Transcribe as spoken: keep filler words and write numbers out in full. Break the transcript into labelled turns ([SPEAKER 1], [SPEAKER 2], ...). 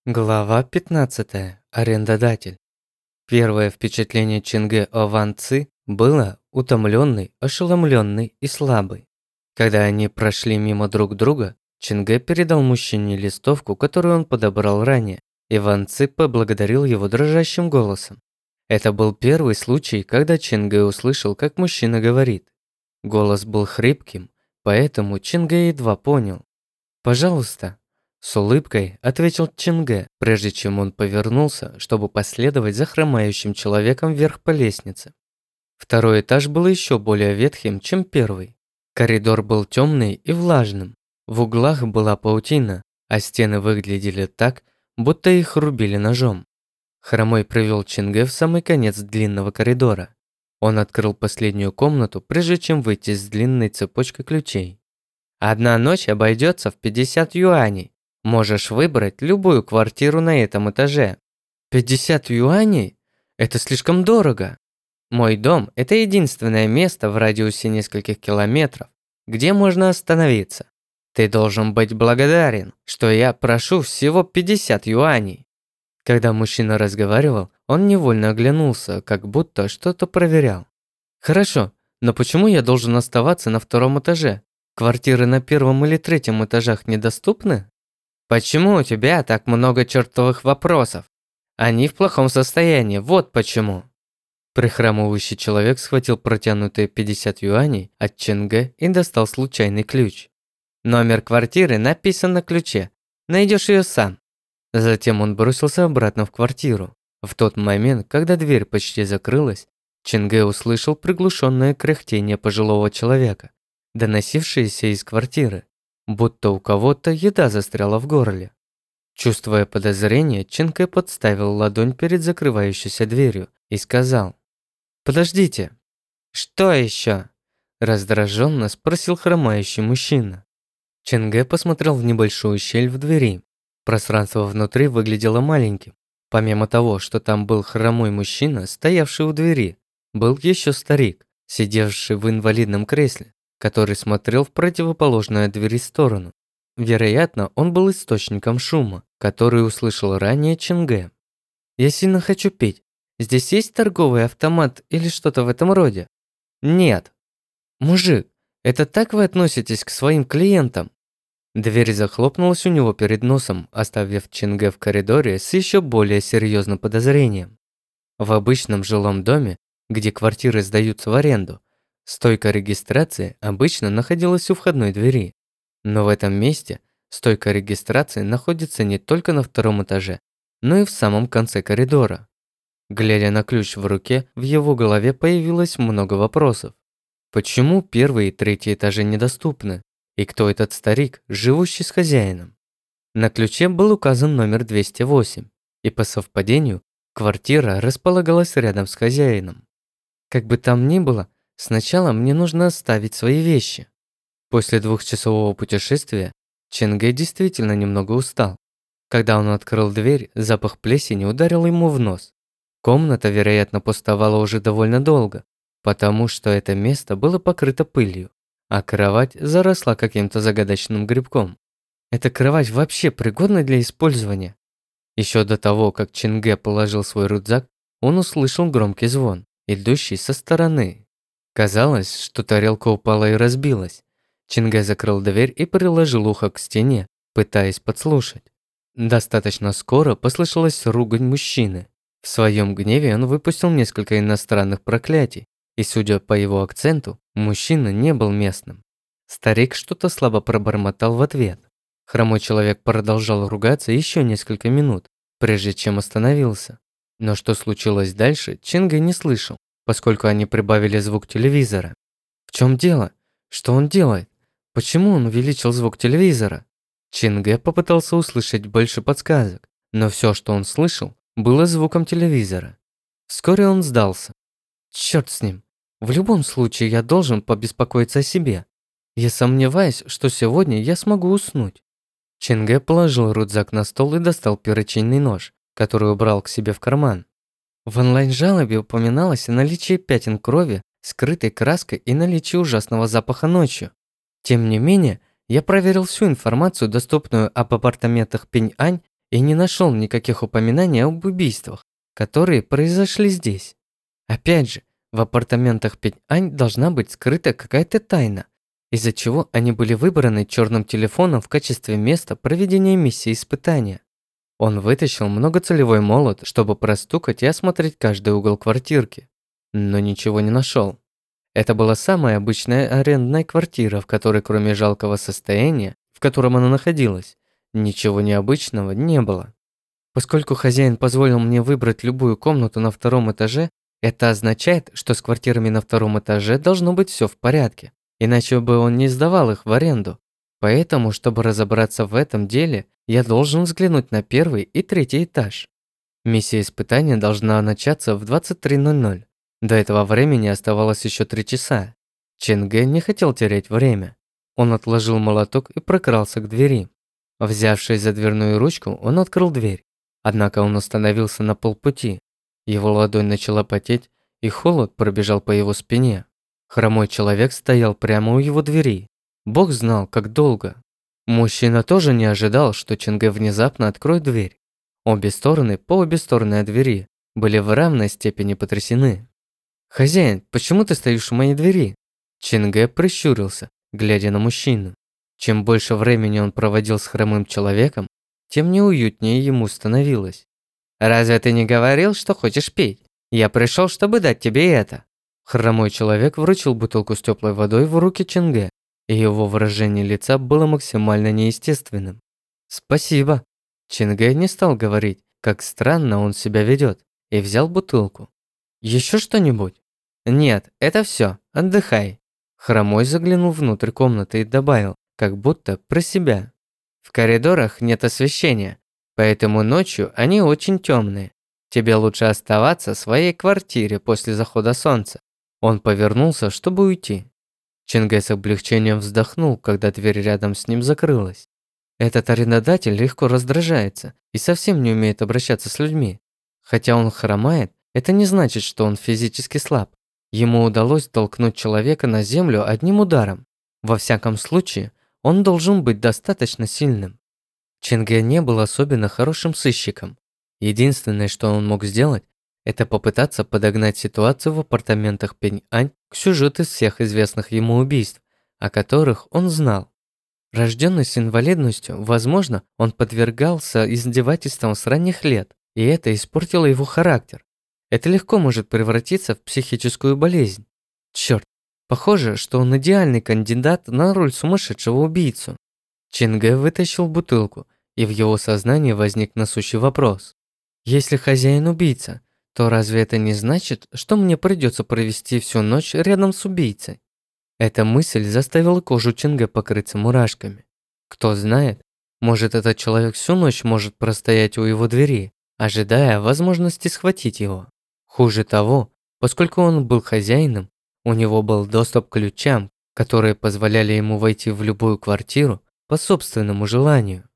[SPEAKER 1] Глава пятнадцатая. Арендодатель. Первое впечатление Ченге о Ван Ци было утомленный, ошеломленный и слабый. Когда они прошли мимо друг друга, Ченге передал мужчине листовку, которую он подобрал ранее, и Ван Ци поблагодарил его дрожащим голосом. Это был первый случай, когда Ченге услышал, как мужчина говорит. Голос был хрипким, поэтому Ченге едва понял. «Пожалуйста», – с улыбкой ответил Ченге, прежде чем он повернулся, чтобы последовать за хромающим человеком вверх по лестнице. Второй этаж был еще более ветхим, чем первый. Коридор был темный и влажным. В углах была паутина, а стены выглядели так, будто их рубили ножом. Хромой привел Ченге в самый конец длинного коридора. Он открыл последнюю комнату, прежде чем выйти с длинной цепочкой ключей. Одна ночь обойдется в пятьдесят юаней. Можешь выбрать любую квартиру на этом этаже. пятьдесят юаней? Это слишком дорого. Мой дом – это единственное место в радиусе нескольких километров, где можно остановиться. Ты должен быть благодарен, что я прошу всего пятьдесят юаней. Когда мужчина разговаривал, он невольно оглянулся, как будто что-то проверял. Хорошо, но почему я должен оставаться на втором этаже? Квартиры на первом или третьем этажах недоступны? Почему у тебя так много чертовых вопросов? Они в плохом состоянии, вот почему. Прихрамывающий человек схватил протянутые пятьдесят юаней от Ченге и достал случайный ключ. Номер квартиры написан на ключе. Найдешь ее сам. Затем он бросился обратно в квартиру. В тот момент, когда дверь почти закрылась, Ченге услышал приглушенное кряхтение пожилого человека, доносившиеся из квартиры, будто у кого-то еда застряла в горле. Чувствуя подозрение, Ченге подставил ладонь перед закрывающейся дверью и сказал: «Подождите». «Что еще?» – раздраженно спросил хромающий мужчина. Ченге посмотрел в небольшую щель в двери. Пространство внутри выглядело маленьким. Помимо того, что там был хромой мужчина, стоявший у двери, был еще старик, сидевший в инвалидном кресле, который смотрел в противоположную от двери сторону. Вероятно, он был источником шума, который услышал ранее Ченге. «Я сильно хочу пить. Здесь есть торговый автомат или что-то в этом роде?» «Нет». «Мужик, это так вы относитесь к своим клиентам?» Дверь захлопнулась у него перед носом, оставив Ченге в коридоре с еще более серьезным подозрением. В обычном жилом доме, где квартиры сдаются в аренду, стойка регистрации обычно находилась у входной двери. Но в этом месте стойка регистрации находится не только на втором этаже, но и в самом конце коридора. Глядя на ключ в руке, в его голове появилось много вопросов. Почему первый и третий этажи недоступны? И кто этот старик, живущий с хозяином? На ключе был указан номер двести восемь, и по совпадению квартира располагалась рядом с хозяином. Как бы там ни было, сначала мне нужно оставить свои вещи. После двухчасового путешествия Ченге действительно немного устал. Когда он открыл дверь, запах плесени ударил ему в нос. Комната, вероятно, пустовала уже довольно долго, потому что это место было покрыто пылью, а кровать заросла каким-то загадочным грибком. Эта кровать вообще пригодна для использования? Еще до того, как Ченге положил свой рюкзак, он услышал громкий звон, идущий со стороны. Казалось, что тарелка упала и разбилась. Ченге закрыл дверь и приложил ухо к стене, пытаясь подслушать. Достаточно скоро послышалась ругань мужчины. В своем гневе он выпустил несколько иностранных проклятий, и, судя по его акценту, мужчина не был местным. Старик что-то слабо пробормотал в ответ. Хромой человек продолжал ругаться еще несколько минут, прежде чем остановился. Но что случилось дальше, Ченге не слышал, поскольку они прибавили звук телевизора. В чем дело? Что он делает? Почему он увеличил звук телевизора? Ченге попытался услышать больше подсказок, но все, что он слышал, было звуком телевизора. Вскоре он сдался. Черт с ним. В любом случае я должен побеспокоиться о себе. Я сомневаюсь, что сегодня я смогу уснуть. Ченге положил рюкзак на стол и достал перочинный нож, который убрал к себе в карман. В онлайн-жалобе упоминалось о наличии пятен крови, скрытой краской и наличии ужасного запаха ночью. Тем не менее, я проверил всю информацию, доступную об апартаментах Пинь-Ань, и не нашел никаких упоминаний об убийствах, которые произошли здесь. Опять же, в апартаментах Пень-Ань должна быть скрыта какая-то тайна, из-за чего они были выбраны черным телефоном в качестве места проведения миссии испытания. Он вытащил многоцелевой молот, чтобы простукать и осмотреть каждый угол квартирки, но ничего не нашел. Это была самая обычная арендная квартира, в которой, кроме жалкого состояния, в котором она находилась, ничего необычного не было. Поскольку хозяин позволил мне выбрать любую комнату на втором этаже, это означает, что с квартирами на втором этаже должно быть все в порядке, иначе бы он не сдавал их в аренду. Поэтому, чтобы разобраться в этом деле, я должен взглянуть на первый и третий этаж. Миссия испытания должна начаться в двадцать три ноль ноль. До этого времени оставалось еще три часа. Чен Гэ не хотел терять время. Он отложил молоток и прокрался к двери. Взявшись за дверную ручку, он открыл дверь. Однако он остановился на полпути. Его ладонь начала потеть, и холод пробежал по его спине. Хромой человек стоял прямо у его двери. Бог знал, как долго. Мужчина тоже не ожидал, что Чен Гэ внезапно откроет дверь. Обе стороны, по обе стороны от двери, были в равной степени потрясены. «Хозяин, почему ты стоишь у моей двери?» Чен Гэ прищурился, глядя на мужчину. Чем больше времени он проводил с хромым человеком, тем неуютнее ему становилось. «Разве ты не говорил, что хочешь пить? Я пришел, чтобы дать тебе это». Хромой человек вручил бутылку с теплой водой в руки Чен Гэ, и его выражение лица было максимально неестественным. «Спасибо». Чен Гэ не стал говорить, как странно он себя ведет, и взял бутылку. «Еще что-нибудь?» «Нет, это все. Отдыхай». Хромой заглянул внутрь комнаты и добавил, как будто про себя. «В коридорах нет освещения, поэтому ночью они очень темные. Тебе лучше оставаться в своей квартире после захода солнца». Он повернулся, чтобы уйти. Чен Гэ с облегчением вздохнул, когда дверь рядом с ним закрылась. Этот арендодатель легко раздражается и совсем не умеет обращаться с людьми. Хотя он хромает, это не значит, что он физически слаб. Ему удалось толкнуть человека на землю одним ударом. Во всяком случае, он должен быть достаточно сильным. Чен Гэ не был особенно хорошим сыщиком. Единственное, что он мог сделать, это попытаться подогнать ситуацию в апартаментах Пень-Ань к сюжету всех известных ему убийств, о которых он знал. Рожденный с инвалидностью, возможно, он подвергался издевательствам с ранних лет, и это испортило его характер. Это легко может превратиться в психическую болезнь. Черт, похоже, что он идеальный кандидат на роль сумасшедшего убийцу. Чен Гэ вытащил бутылку, и в его сознании возник насущий вопрос. Если хозяин убийца, то разве это не значит, что мне придется провести всю ночь рядом с убийцей? Эта мысль заставила кожу Чен Гэ покрыться мурашками. Кто знает, может, этот человек всю ночь может простоять у его двери, ожидая возможности схватить его. Хуже того, поскольку он был хозяином, у него был доступ к ключам, которые позволяли ему войти в любую квартиру по собственному желанию.